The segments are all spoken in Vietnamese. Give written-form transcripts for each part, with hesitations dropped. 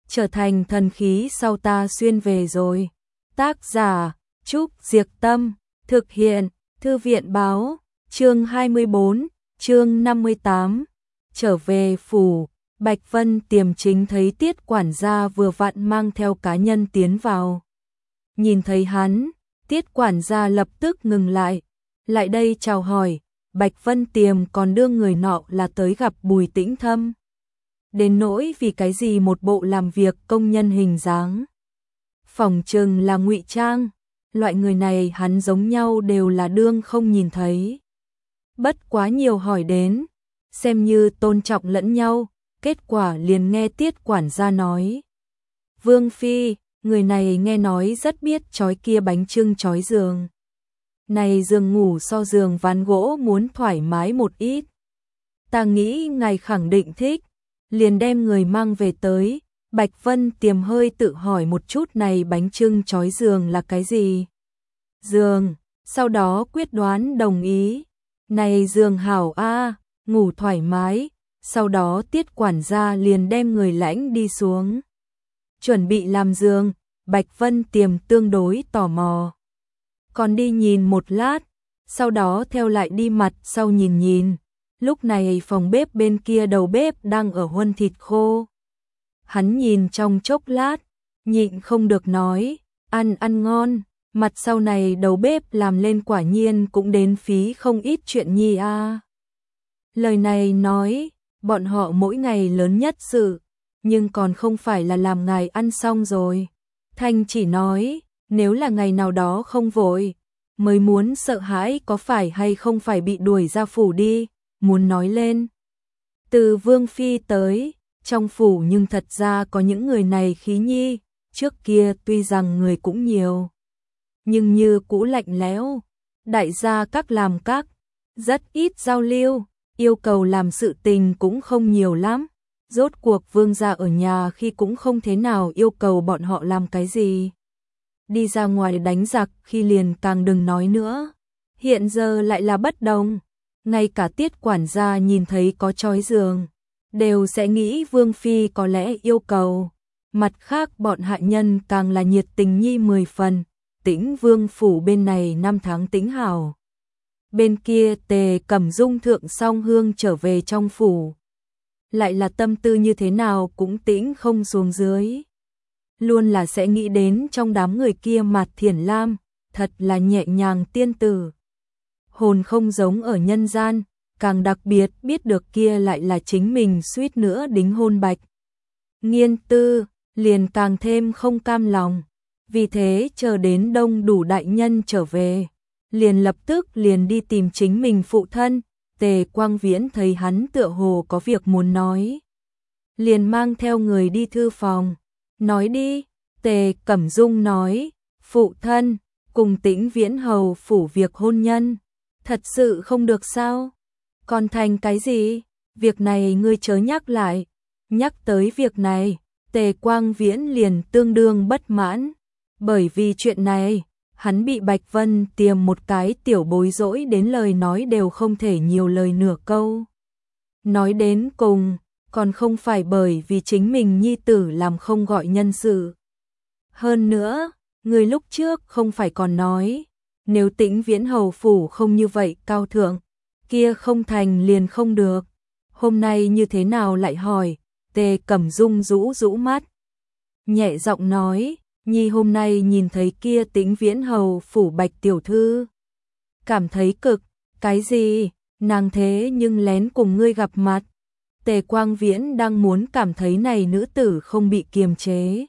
trở thành thần khí sau ta xuyên về rồi. Tác giả Trúc Diệc Tâm, thực hiện Thư viện Báo, chương 24, chương 58. Trở về phủ, Bạch Vân Tiềm chính thấy Tiết quản gia vừa vặn mang theo cá nhân tiến vào. Nhìn thấy hắn, Tiết quản gia lập tức ngừng lại đây chào hỏi. Bạch Vân Tiềm còn đưa người nọ là tới gặp Bùi Tĩnh Thâm. Đến nỗi vì cái gì một bộ làm việc công nhân hình dáng, phỏng chừng là ngụy trang, loại người này hắn giống nhau đều là đương không nhìn thấy. Bất quá nhiều hỏi đến, xem như tôn trọng lẫn nhau, kết quả liền nghe Tiết quản gia nói. Vương Phi, người này nghe nói rất biết chói kia bánh chưng chói giường. Này giường ngủ so giường ván gỗ muốn thoải mái một ít. Ta nghĩ ngài khẳng định thích, liền đem người mang về tới. Bạch Vân Tiềm hơi tự hỏi một chút này bánh chưng chói giường là cái gì. Giường, sau đó quyết đoán đồng ý. Này giường hảo a, ngủ thoải mái. Sau đó Tiết quản gia liền đem người lãnh đi xuống. Chuẩn bị làm giường, Bạch Vân Tiềm tương đối tò mò. Còn đi nhìn một lát, sau đó theo lại đi mặt sau nhìn. Lúc này phòng bếp bên kia đầu bếp đang ở huân thịt khô. Hắn nhìn trong chốc lát, nhịn không được nói, ăn ngon, mặt sau này đầu bếp làm lên quả nhiên cũng đến phí không ít chuyện nhi a. Lời này nói, bọn họ mỗi ngày lớn nhất sự, nhưng còn không phải là làm ngài ăn xong rồi. Thanh chỉ nói, nếu là ngày nào đó không vội, mới muốn sợ hãi có phải hay không phải bị đuổi ra phủ đi, muốn nói lên. Từ Vương Phi tới, trong phủ nhưng thật ra có những người này khí nhi, trước kia tuy rằng người cũng nhiều, nhưng như cũ lạnh lẽo, đại gia các làm các, rất ít giao lưu, yêu cầu làm sự tình cũng không nhiều lắm. Rốt cuộc vương gia ở nhà khi cũng không thế nào yêu cầu bọn họ làm cái gì. Đi ra ngoài đánh giặc khi liền càng đừng nói nữa. Hiện giờ lại là bất đồng. Ngay cả Tiết quản gia nhìn thấy có chói giường, đều sẽ nghĩ Vương Phi có lẽ yêu cầu. Mặt khác bọn hạ nhân càng là nhiệt tình nhi 10 phần. Tĩnh Vương phủ bên này 5 tháng tĩnh hảo. Bên kia Tề Cẩm Dung thượng song hương trở về trong phủ. Lại là tâm tư như thế nào cũng tĩnh không xuống dưới. Luôn là sẽ nghĩ đến trong đám người kia Mạt Thiển Lam, thật là nhẹ nhàng tiên tử. Hồn không giống ở nhân gian, càng đặc biệt biết được kia lại là chính mình suýt nữa đính hôn Bạch Nghiên Tư, liền càng thêm không cam lòng. Vì thế chờ đến đông đủ đại nhân trở về, liền lập tức liền đi tìm chính mình phụ thân. Tề Quang Viễn thấy hắn tựa hồ có việc muốn nói, liền mang theo người đi thư phòng. Nói đi, Tề Cẩm Dung nói, phụ thân, cùng Tĩnh Viễn hầu phủ việc hôn nhân, thật sự không được sao? Còn thành cái gì? Việc này ngươi chớ nhắc lại. Nhắc tới việc này, Tề Quang Viễn liền tương đương bất mãn, bởi vì chuyện này, hắn bị Bạch Vân Tiềm một cái tiểu bối rỗi đến lời nói đều không thể nhiều lời nửa câu. Nói đến cùng, còn không phải bởi vì chính mình nhi tử làm không gọi nhân sự. Hơn nữa, người lúc trước không phải còn nói, nếu Tĩnh Viễn hầu phủ không như vậy cao thượng, kia không thành liền không được. Hôm nay như thế nào lại hỏi? Tề Cẩm Dung rũ mắt, nhẹ giọng nói, nhi hôm nay nhìn thấy kia Tĩnh Viễn hầu phủ Bạch tiểu thư, cảm thấy cực, cái gì? Nàng thế nhưng lén cùng ngươi gặp mặt. Tề Quang Viễn đang muốn cảm thấy này nữ tử không bị kiềm chế.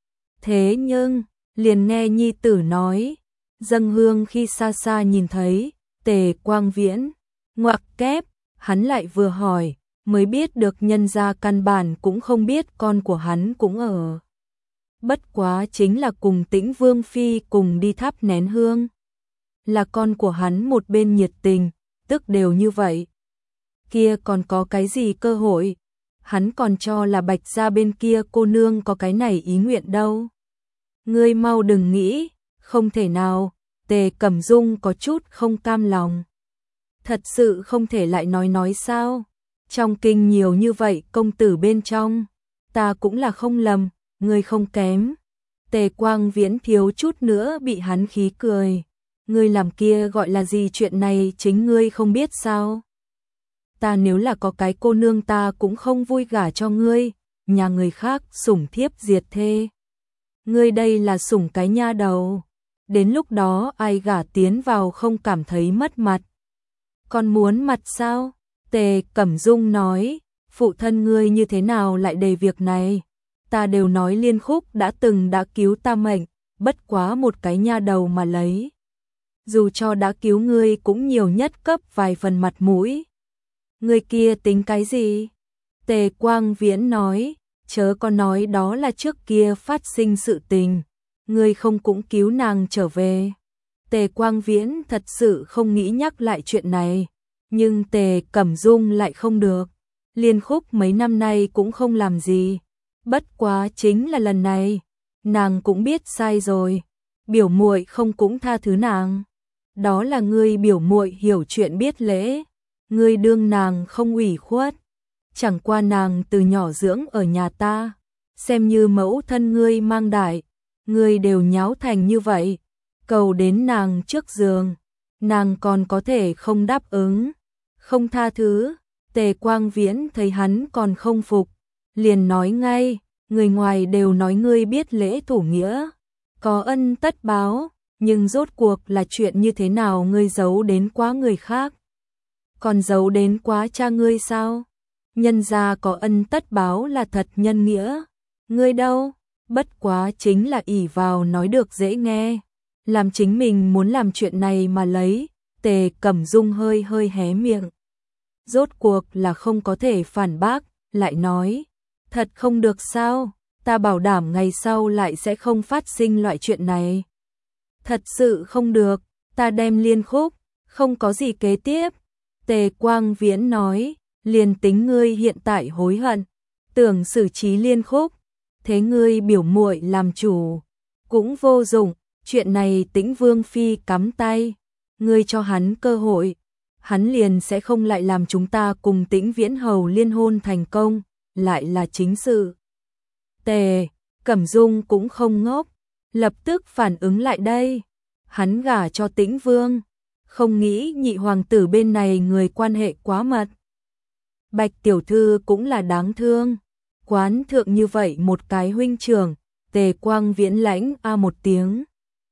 Thế nhưng, liền nghe nhi tử nói, dâng hương khi xa xa nhìn thấy, Tề Quang Viễn, ngoặc kép, hắn lại vừa hỏi, mới biết được nhân gia căn bản cũng không biết con của hắn cũng ở. Bất quá chính là cùng Tĩnh Vương Phi cùng đi thắp nén hương. Là con của hắn một bên nhiệt tình, tức đều như vậy. Kia còn có cái gì cơ hội? Hắn còn cho là Bạch gia bên kia cô nương có cái này ý nguyện đâu. Ngươi mau đừng nghĩ, không thể nào. Tề Cẩm Dung có chút không cam lòng. Thật sự không thể lại nói sao? Trong kinh nhiều như vậy công tử bên trong, ta cũng là không lầm, ngươi không kém. Tề Quang Viễn thiếu chút nữa bị hắn khí cười. Ngươi làm kia gọi là gì, chuyện này chính ngươi không biết sao? Ta nếu là có cái cô nương ta cũng không vui gả cho ngươi, nhà người khác sủng thiếp diệt thê. Ngươi đây là sủng cái nha đầu. Đến lúc đó ai gả tiến vào không cảm thấy mất mặt. Còn muốn mặt sao? Tề Cẩm Dung nói, phụ thân ngươi như thế nào lại đề việc này? Ta đều nói Liên Khúc đã cứu ta mệnh, bất quá một cái nha đầu mà lấy. Dù cho đã cứu ngươi cũng nhiều nhất cấp vài phần mặt mũi. Ngươi kia tính cái gì? Tề Quang Viễn nói, chớ có nói đó là trước kia phát sinh sự tình. Ngươi không cũng cứu nàng trở về. Tề Quang Viễn thật sự không nghĩ nhắc lại chuyện này. Nhưng Tề Cẩm Dung lại không được. Liên Khúc mấy năm nay cũng không làm gì. Bất quá chính là lần này, nàng cũng biết sai rồi. Biểu muội không cũng tha thứ nàng. Đó là ngươi biểu muội hiểu chuyện biết lễ. Ngươi đương nàng không ủy khuất. Chẳng qua nàng từ nhỏ dưỡng ở nhà ta. Xem như mẫu thân ngươi mang đại. Ngươi đều nháo thành như vậy. Cầu đến nàng trước giường. Nàng còn có thể không đáp ứng. Không tha thứ. Tề Quang Viễn thấy hắn còn không phục. Liền nói ngay. Người ngoài đều nói ngươi biết lễ thủ nghĩa. Có ân tất báo. Nhưng rốt cuộc là chuyện như thế nào ngươi giấu đến quá người khác? Còn giấu đến quá cha ngươi sao? Nhân gia có ân tất báo là thật nhân nghĩa. Ngươi đâu? Bất quá chính là ỷ vào nói được dễ nghe. Làm chính mình muốn làm chuyện này mà lấy. Tề Cẩm Dung hơi hơi hé miệng. Rốt cuộc là không có thể phản bác, lại nói. Thật không được sao? Ta bảo đảm ngày sau lại sẽ không phát sinh loại chuyện này. Thật sự không được, ta đem Liên Khúc, không có gì kế tiếp. Tề Quang Viễn nói, liền tính ngươi hiện tại hối hận, tưởng xử trí Liên Khúc, thế ngươi biểu muội làm chủ, cũng vô dụng, chuyện này Tĩnh Vương phi cắm tay, ngươi cho hắn cơ hội, hắn liền sẽ không lại làm chúng ta cùng Tĩnh Viễn hầu liên hôn thành công, lại là chính sự. Tề Cẩm Dung cũng không ngốc, lập tức phản ứng lại đây. Hắn gả cho Tĩnh Vương, không nghĩ nhị hoàng tử bên này người quan hệ quá mật. Bạch tiểu thư cũng là đáng thương. Quán thượng như vậy một cái huynh trưởng, Tề Quang Viễn lãnh a một tiếng.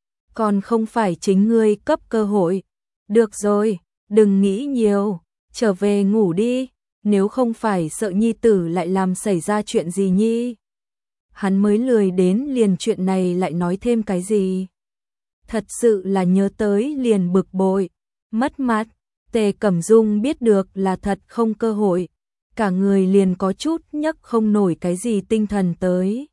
Còn không phải chính ngươi cấp cơ hội. Được rồi, đừng nghĩ nhiều, trở về ngủ đi, nếu không phải sợ nhi tử lại làm xảy ra chuyện gì nhi. Hắn mới lười đến liền chuyện này lại nói thêm cái gì. Thật sự là nhớ tới liền bực bội, mất mặt. Tề Cẩm Dung biết được là thật không cơ hội, cả người liền có chút nhấc không nổi cái gì tinh thần tới.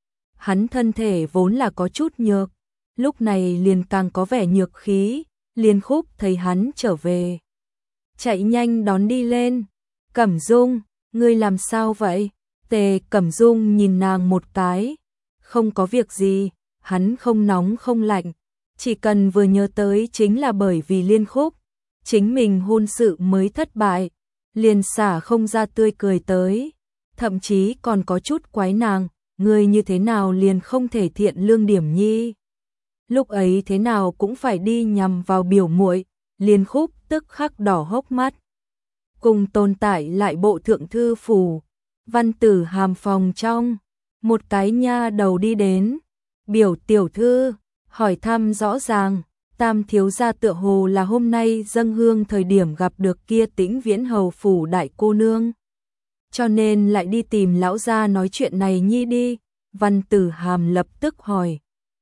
Hắn thân thể vốn là có chút nhược, lúc này liền càng có vẻ nhược khí. Liên Khúc thấy hắn trở về, chạy nhanh đón đi lên. Cẩm Dung, ngươi làm sao vậy? Tề Cẩm Dung nhìn nàng một cái, không có việc gì, hắn không nóng không lạnh, chỉ cần vừa nhớ tới chính là bởi vì Liên Khúc, chính mình hôn sự mới thất bại, liền xả không ra tươi cười tới, thậm chí còn có chút quái nàng, ngươi như thế nào liền không thể thiện lương điểm nhi. Lúc ấy thế nào cũng phải đi nhằm vào biểu muội. Liên Khúc tức khắc đỏ hốc mắt. Cùng tồn tại lại bộ thượng thư phủ, Văn Tử Hàm phòng trong, một cái nha đầu đi đến. Biểu tiểu thư, hỏi thăm rõ ràng, Tam thiếu gia tựa hồ là hôm nay dâng hương thời điểm gặp được kia Tĩnh Viễn hầu phủ đại cô nương. Cho nên lại đi tìm lão gia nói chuyện này nhi đi. Văn Tử Hàm lập tức hỏi.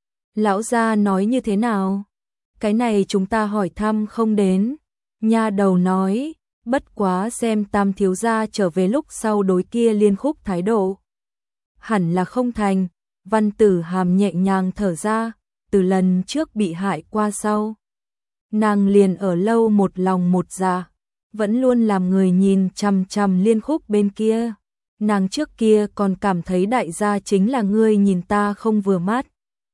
Lão gia nói như thế nào? Cái này chúng ta hỏi thăm không đến. Nha đầu nói, bất quá xem Tam thiếu gia trở về lúc sau đối kia Liên Khúc thái độ. Hẳn là không thành. Văn Tử Hàm nhẹ nhàng thở ra, từ lần trước bị hại qua sau. Nàng liền ở lâu một lòng một dạ, vẫn luôn làm người nhìn chằm chằm Liên Khúc bên kia. Nàng trước kia còn cảm thấy đại gia chính là ngươi nhìn ta không vừa mắt.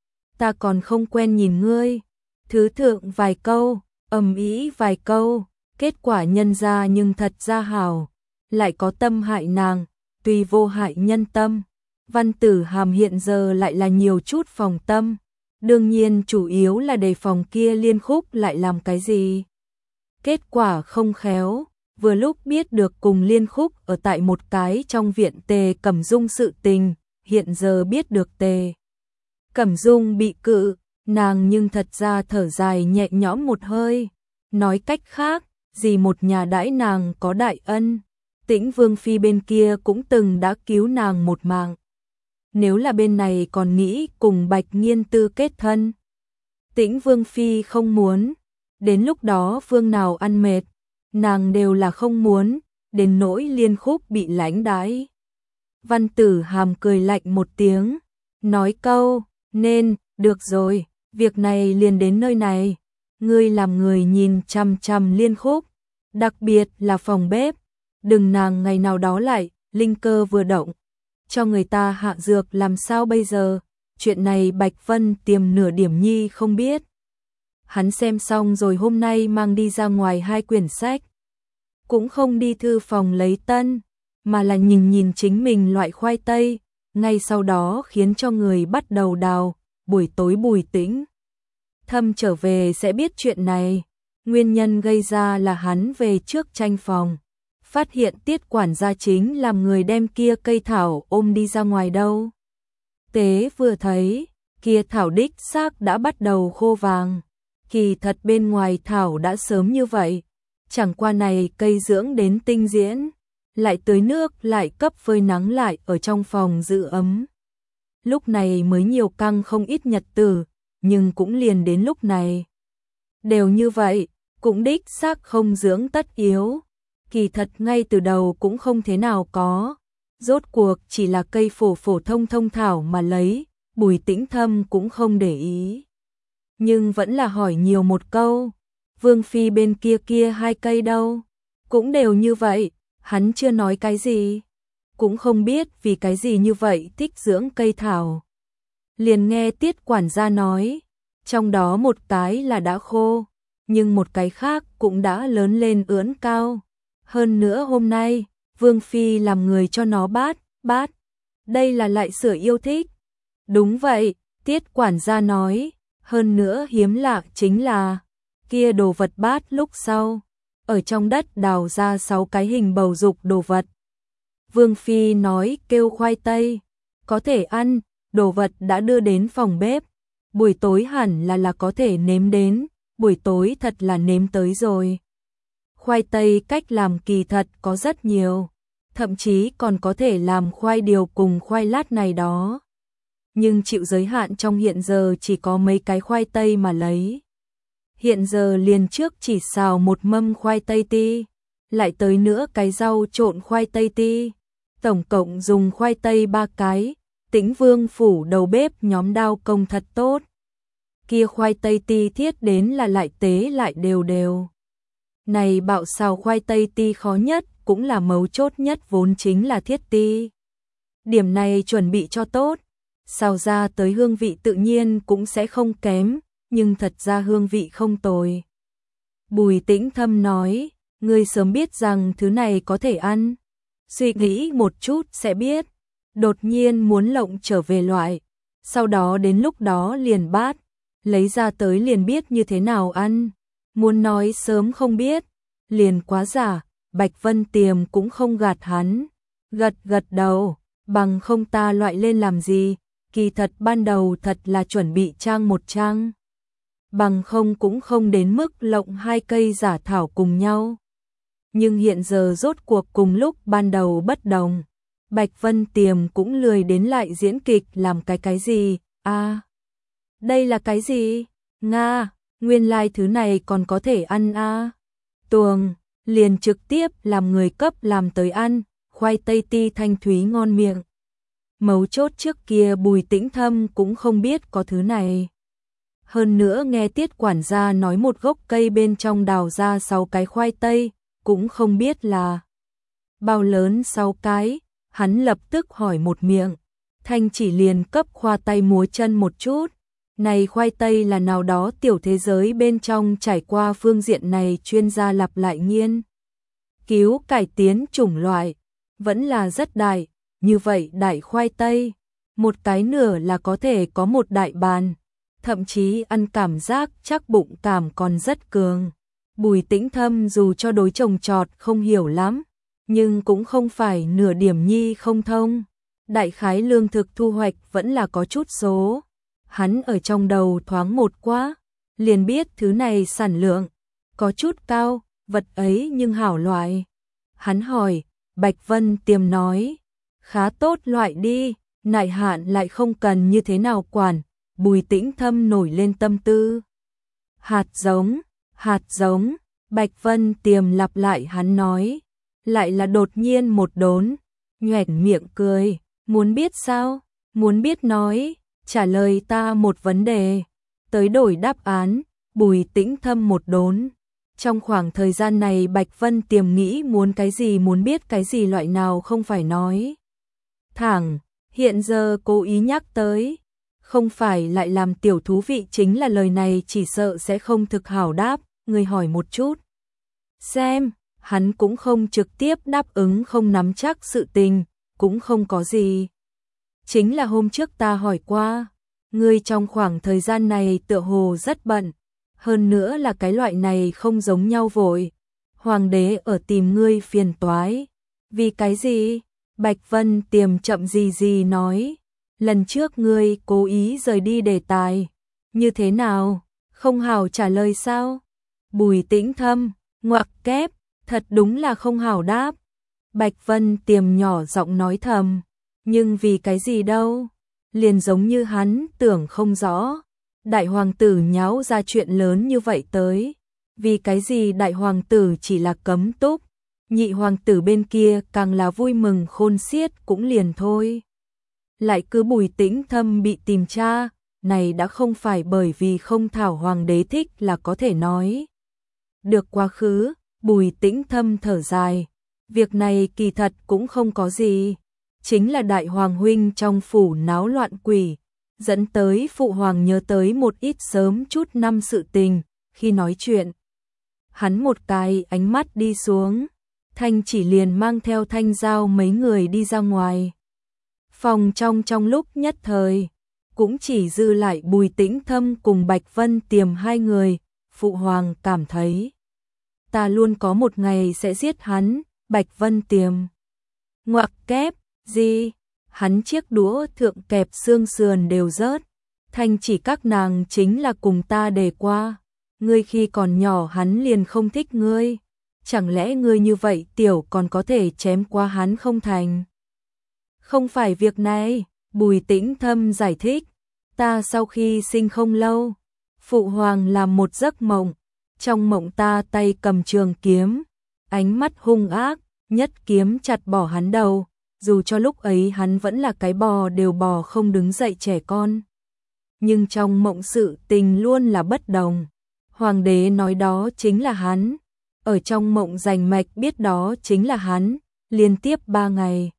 Ta còn không quen nhìn ngươi, thứ thượng vài câu, ầm ĩ vài câu, kết quả nhân ra nhưng thật ra hảo, lại có tâm hại nàng, tuy vô hại nhân tâm, Văn Tử Hàm hiện giờ lại là nhiều chút phòng tâm, đương nhiên chủ yếu là đề phòng kia Liên Khúc lại làm cái gì. Kết quả không khéo, vừa lúc biết được cùng Liên Khúc ở tại một cái trong viện Tề Cẩm Dung sự tình, hiện giờ biết được Tề Cẩm Dung bị cự, nàng nhưng thật ra thở dài nhẹ nhõm một hơi, nói cách khác, gì một nhà đãi nàng có đại ân, Tĩnh Vương phi bên kia cũng từng đã cứu nàng một mạng. Nếu là bên này còn nghĩ cùng Bạch Nghiên Tư kết thân, Tĩnh Vương phi không muốn, đến lúc đó phương nào ăn mệt, nàng đều là không muốn, đến nỗi Liên Khúc bị lãnh đãi. Văn Tử Hàm cười lạnh một tiếng, nói câu, nên, được rồi, việc này liền đến nơi này, ngươi làm người nhìn chằm chằm Liên Khúc, đặc biệt là phòng bếp, đừng nàng ngày nào đó lại, linh cơ vừa động, cho người ta hạ dược làm sao bây giờ, chuyện này Bạch Vân Tiềm nửa điểm nhi không biết. Hắn xem xong rồi hôm nay mang đi ra ngoài 2 quyển sách, cũng không đi thư phòng lấy tân, mà là nhìn nhìn chính mình loại khoai tây, ngay sau đó khiến cho người bắt đầu đào, buổi tối Bùi Tĩnh Thâm trở về sẽ biết chuyện này, nguyên nhân gây ra là hắn về trước tranh phòng, phát hiện Tiết quản gia chính làm người đem kia cây thảo ôm đi ra ngoài đâu. Tế vừa thấy, kia thảo đích xác đã bắt đầu khô vàng, kỳ thật bên ngoài thảo đã sớm như vậy, chẳng qua này cây dưỡng đến tinh diễn, lại tưới nước lại cấp phơi nắng lại ở trong phòng giữ ấm. Lúc này mới nhiều căng không ít nhật tử, nhưng cũng liền đến lúc này. Đều như vậy, cũng đích xác không dưỡng tất yếu, kỳ thật ngay từ đầu cũng không thế nào có, rốt cuộc chỉ là cây phổ phổ thông thảo mà lấy, Bùi Tĩnh Thâm cũng không để ý. Nhưng vẫn là hỏi nhiều một câu, Vương phi bên kia 2 cây đâu? Cũng đều như vậy, hắn chưa nói cái gì, cũng không biết vì cái gì như vậy thích dưỡng cây thảo. Liền nghe Tiết quản gia nói, trong đó một cái là đã khô, nhưng một cái khác cũng đã lớn lên ưỡn cao. Hơn nữa hôm nay, Vương phi làm người cho nó bát, đây là lại sửa yêu thích. Đúng vậy, Tiết quản gia nói, hơn nữa hiếm lạ chính là, kia đồ vật bát lúc sau, ở trong đất đào ra 6 cái hình bầu dục đồ vật. Vương phi nói kêu khoai tây, có thể ăn, đồ vật đã đưa đến phòng bếp, buổi tối hẳn là có thể nếm đến, buổi tối thật là nếm tới rồi. Khoai tây cách làm kỳ thật có rất nhiều, thậm chí còn có thể làm khoai điều cùng khoai lát này đó. Nhưng chịu giới hạn trong hiện giờ chỉ có mấy cái khoai tây mà lấy. Hiện giờ liền trước chỉ xào một mâm khoai tây ti, lại tới nữa cái rau trộn khoai tây ti, tổng cộng dùng khoai tây 3 cái, Tĩnh Vương phủ đầu bếp nhóm đao công thật tốt. Kia khoai tây ti thiết đến là lại tế lại đều đều. Này bạo xào khoai tây ti khó nhất, cũng là mấu chốt nhất vốn chính là thiết ti. Điểm này chuẩn bị cho tốt, xào ra tới hương vị tự nhiên cũng sẽ không kém, nhưng thật ra hương vị không tồi. Bùi Tĩnh Thâm nói, ngươi sớm biết rằng thứ này có thể ăn. Suy nghĩ một chút sẽ biết, đột nhiên muốn lộng trở về loại, sau đó đến lúc đó liền bát, lấy ra tới liền biết như thế nào ăn. Muốn nói sớm không biết, liền quá giả, Bạch Vân Tiềm cũng không gạt hắn. Gật đầu, bằng không ta loại lên làm gì, kỳ thật ban đầu thật là chuẩn bị trang một trang. Bằng không cũng không đến mức lộng 2 cây giả thảo cùng nhau. Nhưng hiện giờ rốt cuộc cùng lúc ban đầu bất đồng. Bạch Vân Tiềm cũng lười đến lại diễn kịch làm cái gì, đây là cái gì? Nga, nguyên lai thứ này còn có thể ăn Tuồng, liền trực tiếp làm người cấp làm tới ăn, khoai tây ti thanh thúy ngon miệng. Mấu chốt trước kia Bùi Tĩnh Thâm cũng không biết có thứ này. Hơn nữa nghe Tiết quản gia nói một gốc cây bên trong đào ra 6 cái khoai tây, cũng không biết là bao lớn 6 cái, hắn lập tức hỏi một miệng, thanh chỉ liền cấp khoa tay múa chân một chút. Này khoai tây là nào đó tiểu thế giới bên trong trải qua phương diện này chuyên gia lặp lại nghiên cứu cải tiến chủng loại, vẫn là rất đại, như vậy đại khoai tây, một cái nửa là có thể có một đại bàn, thậm chí ăn cảm giác chắc bụng cảm còn rất cường. Bùi Tĩnh Thâm dù cho đối trồng trọt không hiểu lắm, nhưng cũng không phải nửa điểm nhi không thông. Đại khái lương thực thu hoạch vẫn là có chút số. Hắn ở trong đầu thoáng một quá, liền biết thứ này sản lượng có chút cao, vật ấy nhưng hảo loại. Hắn hỏi, Bạch Vân Tiềm nói, khá tốt loại đi, nại hạn lại không cần như thế nào quản. Bùi Tĩnh Thâm nổi lên tâm tư. Hạt giống, Bạch Vân Tiềm lặp lại hắn nói, lại là đột nhiên một đốn, nhoẻn miệng cười, muốn biết sao, muốn biết nói, trả lời ta một vấn đề, tới đổi đáp án. Bùi Tĩnh Thâm một đốn. Trong khoảng thời gian này Bạch Vân Tiềm nghĩ muốn cái gì, muốn biết cái gì, loại nào không phải nói thẳng, hiện giờ cố ý nhắc tới, không phải lại làm tiểu thú vị, chính là lời này chỉ sợ sẽ không thực hảo đáp. Người hỏi một chút xem, hắn cũng không trực tiếp đáp ứng không nắm chắc sự tình, cũng không có gì. Chính là hôm trước ta hỏi qua, ngươi trong khoảng thời gian này tựa hồ rất bận, hơn nữa là cái loại này không giống nhau vội. Hoàng đế ở tìm ngươi phiền toái. Vì cái gì? Bạch Vân Tiềm chậm gì nói, lần trước ngươi cố ý rời đi đề tài, như thế nào? Không hảo trả lời sao? Bùi Tĩnh Thâm, ngoặc kép, thật đúng là không hảo đáp. Bạch Vân Tiềm nhỏ giọng nói thầm, nhưng vì cái gì đâu? Liền giống như hắn tưởng không rõ. Đại hoàng tử nháo ra chuyện lớn như vậy tới, vì cái gì đại hoàng tử chỉ là cấm túc, nhị hoàng tử bên kia càng là vui mừng khôn xiết cũng liền thôi. Lại cứ Bùi Tĩnh Thâm bị tìm tra, này đã không phải bởi vì không thảo hoàng đế thích là có thể nói được quá khứ. Bùi Tĩnh Thâm thở dài, việc này kỳ thật cũng không có gì, chính là đại hoàng huynh trong phủ náo loạn quỷ, dẫn tới phụ hoàng nhớ tới một ít sớm chút năm sự tình. Khi nói chuyện, hắn một cái ánh mắt đi xuống, Thanh Chỉ liền mang theo Thanh Giao mấy người đi ra ngoài. Phòng trong lúc nhất thời, cũng chỉ dư lại Bùi Tĩnh Thâm cùng Bạch Vân Tiềm hai người. Phụ hoàng cảm thấy, ta luôn có một ngày sẽ giết hắn. Bạch Vân Tiềm, ngoặc kép, gì? Hắn chiếc đũa thượng kẹp xương sườn đều rớt. Thanh Chỉ các nàng chính là cùng ta đề qua, ngươi khi còn nhỏ hắn liền không thích ngươi, chẳng lẽ ngươi như vậy tiểu còn có thể chém qua hắn không thành? Không phải việc này, Bùi Tĩnh Thâm giải thích, ta sau khi sinh không lâu, phụ hoàng làm một giấc mộng, trong mộng ta tay cầm trường kiếm, ánh mắt hung ác, nhất kiếm chặt bỏ hắn đầu. Dù cho lúc ấy hắn vẫn là cái bò đều bò không đứng dậy trẻ con, nhưng trong mộng sự tình luôn là bất đồng. Hoàng đế nói đó chính là hắn, ở trong mộng rành mạch biết đó chính là hắn, liên tiếp 3 ngày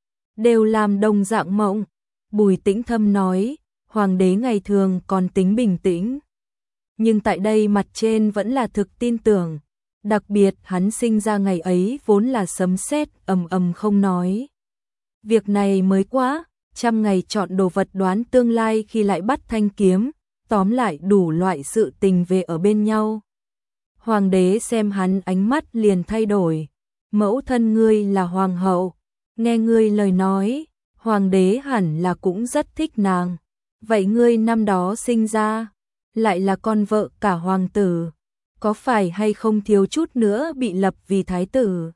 đều làm đồng dạng mộng. Bùi Tĩnh Thâm nói, hoàng đế ngày thường còn tính bình tĩnh, nhưng tại đây mặt trên vẫn là thực tin tưởng, đặc biệt hắn sinh ra ngày ấy vốn là sấm sét ầm ầm không nói. Việc này mới quá, 100 ngày chọn đồ vật đoán tương lai khi lại bắt thanh kiếm, tóm lại đủ loại sự tình về ở bên nhau. Hoàng đế xem hắn ánh mắt liền thay đổi, mẫu thân ngươi là hoàng hậu, nghe ngươi lời nói, hoàng đế hẳn là cũng rất thích nàng. Vậy ngươi năm đó sinh ra, lại là con vợ cả hoàng tử, có phải hay không thiếu chút nữa bị lập vì thái tử?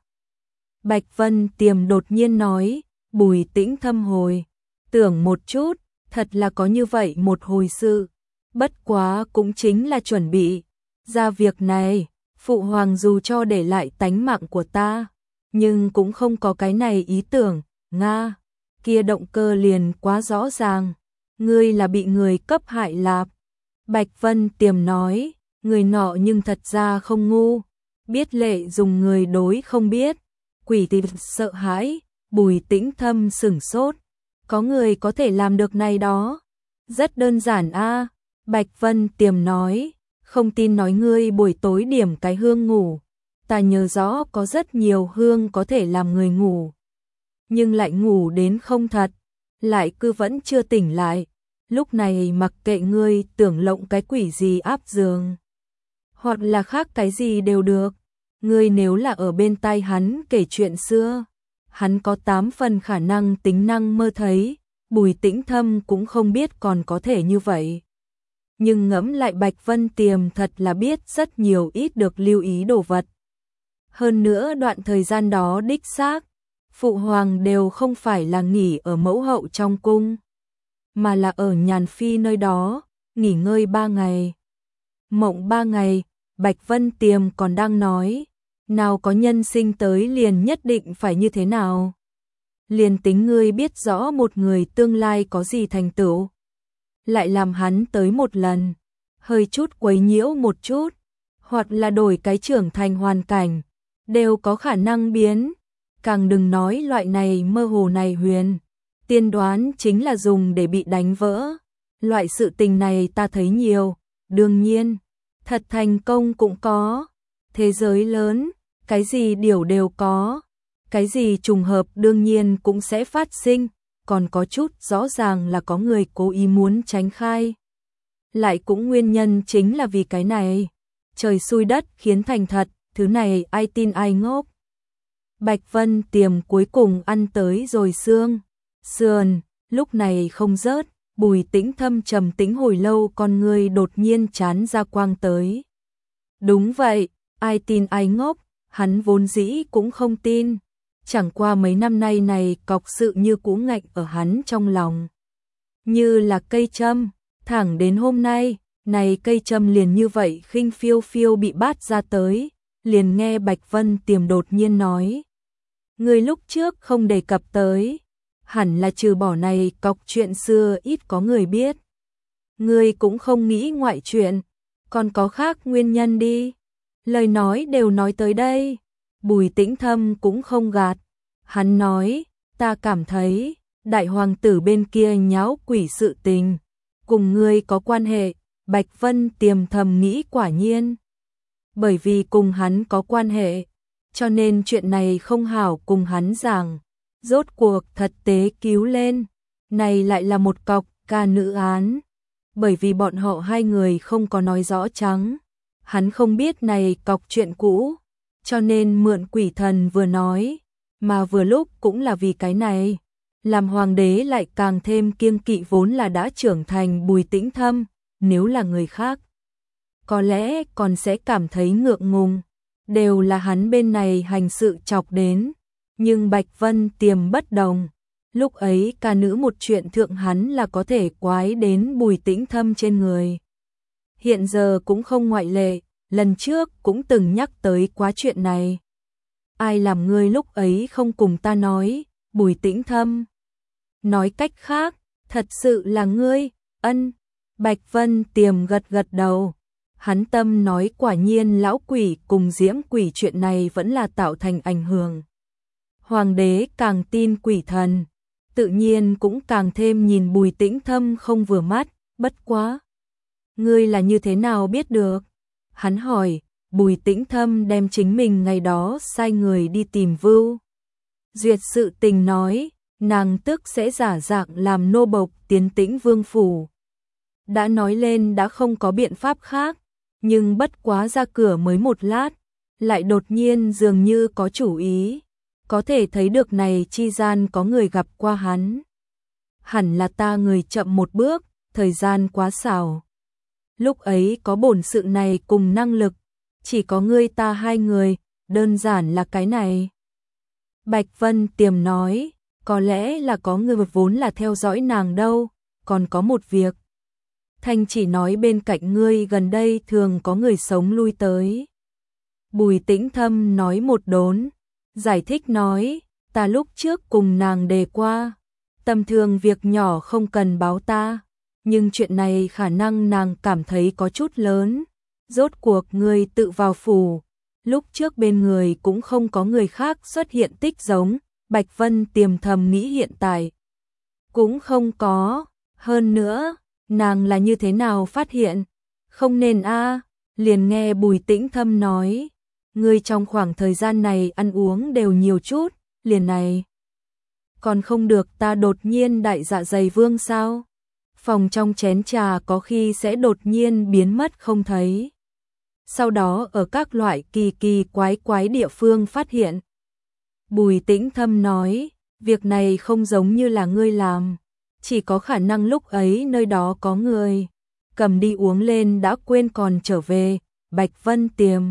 Bạch Vân Tiềm đột nhiên nói. Bùi Tĩnh Thâm hồi tưởng một chút, thật là có như vậy một hồi sự, bất quá cũng chính là chuẩn bị ra việc này. Phụ hoàng dù cho để lại tánh mạng của ta, nhưng cũng không có cái này ý tưởng. Nga, kia động cơ liền quá rõ ràng, ngươi là bị người cấp hại lạp. Bạch Vân Tiềm nói, người nọ nhưng thật ra không ngu, biết lệ dùng người đối không biết, quỷ tìm sợ hãi. Bùi Tĩnh Thâm sửng sốt, có người có thể làm được này đó, rất đơn giản a. Bạch Vân Tiềm nói, không tin nói ngươi buổi tối điểm cái hương ngủ, ta nhớ rõ có rất nhiều hương có thể làm người ngủ. nhưng lại ngủ đến không thật, lại cứ vẫn chưa tỉnh lại. Lúc này mặc kệ ngươi tưởng lộng cái quỷ gì áp giường, hoặc là khác cái gì đều được. Ngươi nếu là ở bên tai hắn kể chuyện xưa, hắn có 8 phần khả năng tính năng mơ thấy. Bùi Tĩnh Thâm cũng không biết còn có thể như vậy. Nhưng ngẫm lại Bạch Vân Tiềm thật là biết rất nhiều ít được lưu ý đồ vật. Hơn nữa đoạn thời gian đó đích xác, Phụ Hoàng đều không phải là nghỉ ở mẫu hậu trong cung, mà là ở Nhàn Phi nơi đó, nghỉ ngơi 3 ngày. Mộng 3 ngày, Bạch Vân Tiềm còn đang nói, nào có nhân sinh tới liền nhất định phải như thế nào. Liền tính ngươi biết rõ một người tương lai có gì thành tựu, lại làm hắn tới một lần, hơi chút quấy nhiễu một chút, hoặc là đổi cái trưởng thành hoàn cảnh, đều có khả năng biến. Càng đừng nói loại này mơ hồ này huyền, tiên đoán chính là dùng để bị đánh vỡ. Loại sự tình này ta thấy nhiều, đương nhiên, thật thành công cũng có. Thế giới lớn, cái gì điều đều có, cái gì trùng hợp đương nhiên cũng sẽ phát sinh, còn có chút rõ ràng là có người cố ý muốn tránh khai. Lại cũng nguyên nhân chính là vì cái này, trời xui đất khiến thành thật, thứ này ai tin ai ngốc. Bạch Vân Tiềm cuối cùng ăn tới rồi sườn, lúc này không rớt. Bùi Tĩnh Thâm trầm tĩnh hồi lâu, con ngươi đột nhiên chán ra quang tới. Đúng vậy, ai tin ai ngốc, hắn vốn dĩ cũng không tin. Chẳng qua mấy năm nay này cọc sự như cũ ngạnh ở hắn trong lòng. Như là cây châm, thẳng đến hôm nay, này cây châm liền như vậy khinh phiêu phiêu bị bát ra tới, liền nghe Bạch Vân Tiềm đột nhiên nói. Người lúc trước không đề cập tới, hẳn là trừ bỏ này cọc chuyện xưa ít có người biết. Người cũng không nghĩ ngoại chuyện, còn có khác nguyên nhân đi. Lời nói đều nói tới đây, Bùi Tĩnh Thâm cũng không gạt. Hắn nói, ta cảm thấy, đại hoàng tử bên kia nháo quỷ sự tình, cùng ngươi có quan hệ. Bạch Vân Tiềm thầm nghĩ quả nhiên. Bởi vì cùng hắn có quan hệ, cho nên chuyện này không hảo cùng hắn giảng. Rốt cuộc thật tế cứu lên, này lại là một cọc ca nữ án. Bởi vì bọn họ hai người không có nói rõ trắng, hắn không biết này cọc chuyện cũ, cho nên mượn quỷ thần vừa nói, mà vừa lúc cũng là vì cái này, làm hoàng đế lại càng thêm kiêng kỵ vốn là đã trưởng thành Bùi Tĩnh Thâm. Nếu là người khác, có lẽ còn sẽ cảm thấy ngượng ngùng, đều là hắn bên này hành sự chọc đến. Nhưng Bạch Vân Tiềm bất đồng, lúc ấy ca nữ một chuyện thượng hắn là có thể quái đến Bùi Tĩnh Thâm trên người. Hiện giờ cũng không ngoại lệ, lần trước cũng từng nhắc tới quá chuyện này. Ai làm ngươi lúc ấy không cùng ta nói, Bùi Tĩnh Thâm. Nói cách khác, thật sự là ngươi, ân. Bạch Vân Tiềm gật gật đầu. Hắn tâm nói quả nhiên lão quỷ cùng diễm quỷ chuyện này vẫn là tạo thành ảnh hưởng. Hoàng đế càng tin quỷ thần, tự nhiên cũng càng thêm nhìn Bùi Tĩnh Thâm không vừa mắt. Bất quá, ngươi là như thế nào biết được? Hắn hỏi. Bùi Tĩnh Thâm đem chính mình ngày đó sai người đi tìm Vưu Duyệt sự tình nói, nàng tức sẽ giả dạng làm nô bộc tiến Tĩnh Vương phủ. Đã nói lên đã không có biện pháp khác, nhưng bất quá ra cửa mới một lát, lại đột nhiên dường như có chủ ý, có thể thấy được này chi gian có người gặp qua hắn. Hẳn là ta người chậm một bước, thời gian quá xảo. Lúc ấy có bổn sự này cùng năng lực, chỉ có ngươi ta hai người, đơn giản là cái này. Bạch Vân Tiềm nói, có lẽ là có người vốn là theo dõi nàng đâu, còn có một việc. Thanh chỉ nói bên cạnh ngươi gần đây thường có người sống lui tới. Bùi Tĩnh Thâm nói một đốn, giải thích nói, ta lúc trước cùng nàng đề qua, tầm thường việc nhỏ không cần báo ta, nhưng chuyện này khả năng nàng cảm thấy có chút lớn. Rốt cuộc ngươi tự vào phủ, lúc trước bên người cũng không có người khác xuất hiện tích giống. Bạch Vân Tiềm thầm nghĩ hiện tại cũng không có, hơn nữa, nàng là như thế nào phát hiện? Không nên a. Liền nghe Bùi Tĩnh Thâm nói, ngươi trong khoảng thời gian này ăn uống đều nhiều chút, liền này. còn không được ta đột nhiên đại dạ dày vương sao? Phòng trong chén trà có khi sẽ đột nhiên biến mất không thấy. Sau đó ở các loại kỳ kỳ quái quái địa phương phát hiện. Bùi Tĩnh Thâm nói, việc này không giống như là ngươi làm, chỉ có khả năng lúc ấy nơi đó có người. Cầm đi uống lên đã quên còn trở về, Bạch Vân Tiềm.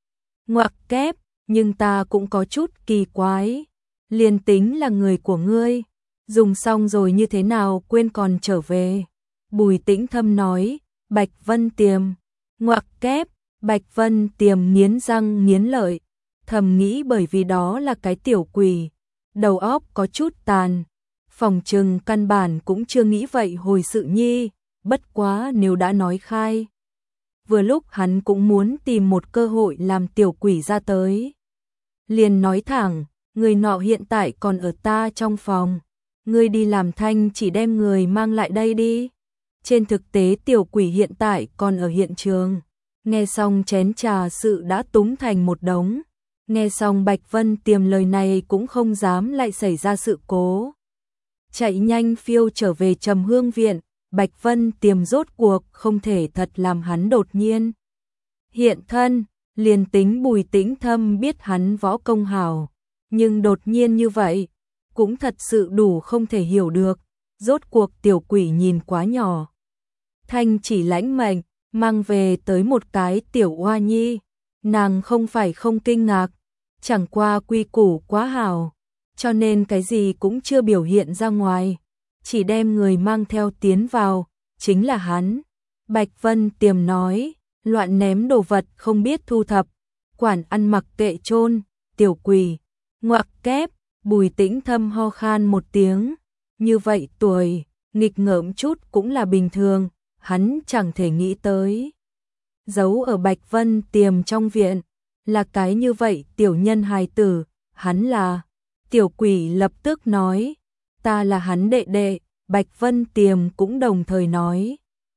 Ngoặc kép, nhưng ta cũng có chút kỳ quái. Liền tính là người của ngươi, dùng xong rồi như thế nào quên còn trở về. Bùi Tĩnh Thâm nói, Bạch Vân Tiềm. Ngoặc kép, Bạch Vân Tiềm nghiến răng nghiến lợi. Thầm nghĩ bởi vì đó là cái tiểu quỷ. Đầu óc có chút tàn. Phòng trừng căn bản cũng chưa nghĩ vậy hồi sự nhi. Bất quá nếu đã nói khai. Vừa lúc hắn cũng muốn tìm một cơ hội làm tiểu quỷ ra tới. Liền nói thẳng, người nọ hiện tại còn ở ta trong phòng. Ngươi đi làm thanh chỉ đem người mang lại đây đi. Trên thực tế tiểu quỷ hiện tại còn ở hiện trường. Nghe xong chén trà sự đã túng thành một đống. Nghe xong Bạch Vân Tiềm lời này cũng không dám lại xảy ra sự cố. Chạy nhanh phiêu trở về Trầm Hương viện. Bạch Vân Tiềm rốt cuộc không thể thật làm hắn đột nhiên hiện thân, liền tính Bùi Tĩnh Thâm biết hắn võ công hảo, nhưng đột nhiên như vậy, cũng thật sự đủ không thể hiểu được, rốt cuộc tiểu quỷ nhìn quá nhỏ. Thanh chỉ lãnh mệnh, mang về tới một cái tiểu oa nhi, nàng không phải không kinh ngạc, chẳng qua quy củ quá hảo, cho nên cái gì cũng chưa biểu hiện ra ngoài. Chỉ đem người mang theo tiến vào, chính là hắn. Bạch Vân Tiềm nói, loạn ném đồ vật không biết thu thập, quản ăn mặc kệ chôn, tiểu quỷ. Ngoặc kép, Bùi Tĩnh Thâm ho khan một tiếng, như vậy tuổi, nghịch ngợm chút cũng là bình thường, hắn chẳng thể nghĩ tới. Giấu ở Bạch Vân Tiềm trong viện, là cái như vậy tiểu nhân hài tử, hắn là. Tiểu quỷ lập tức nói, ta là hắn đệ đệ, Bạch Vân Tiềm cũng đồng thời nói.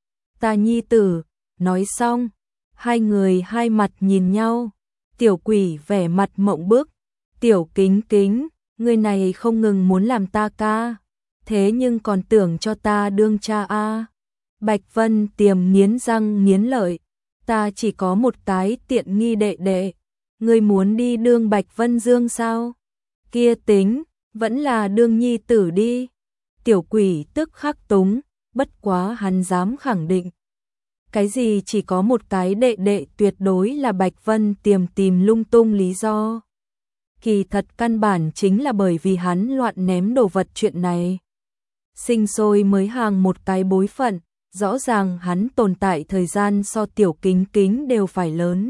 Ta nhi tử, nói xong, hai người hai mặt nhìn nhau, tiểu quỷ vẻ mặt mộng bức, tiểu kính kính, người này không ngừng muốn làm ta ca, thế nhưng còn tưởng cho ta đương cha a. Bạch Vân Tiềm nghiến răng nghiến lợi, ta chỉ có một cái tiện nghi đệ đệ, ngươi muốn đi đương Bạch Vân Dương sao? Kia tính, vẫn là đương nhi tử đi. Tiểu quỷ tức khắc túng, bất quá hắn dám khẳng định. Cái gì chỉ có một cái đệ đệ tuyệt đối là Bạch Vân Tiềm tìm lung tung lý do. Kỳ thật căn bản chính là bởi vì hắn loạn ném đồ vật chuyện này. Sinh sôi mới hàng một cái bối phận, rõ ràng hắn tồn tại thời gian so tiểu kính kính đều phải lớn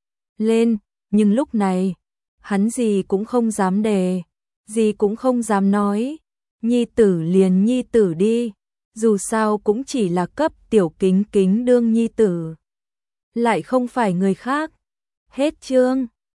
lên, nhưng lúc này, hắn gì cũng không dám đề, gì cũng không dám nói. Nhi tử liền nhi tử đi, dù sao cũng chỉ là cấp tiểu kính kính đương nhi tử, lại không phải người khác. Hết chương.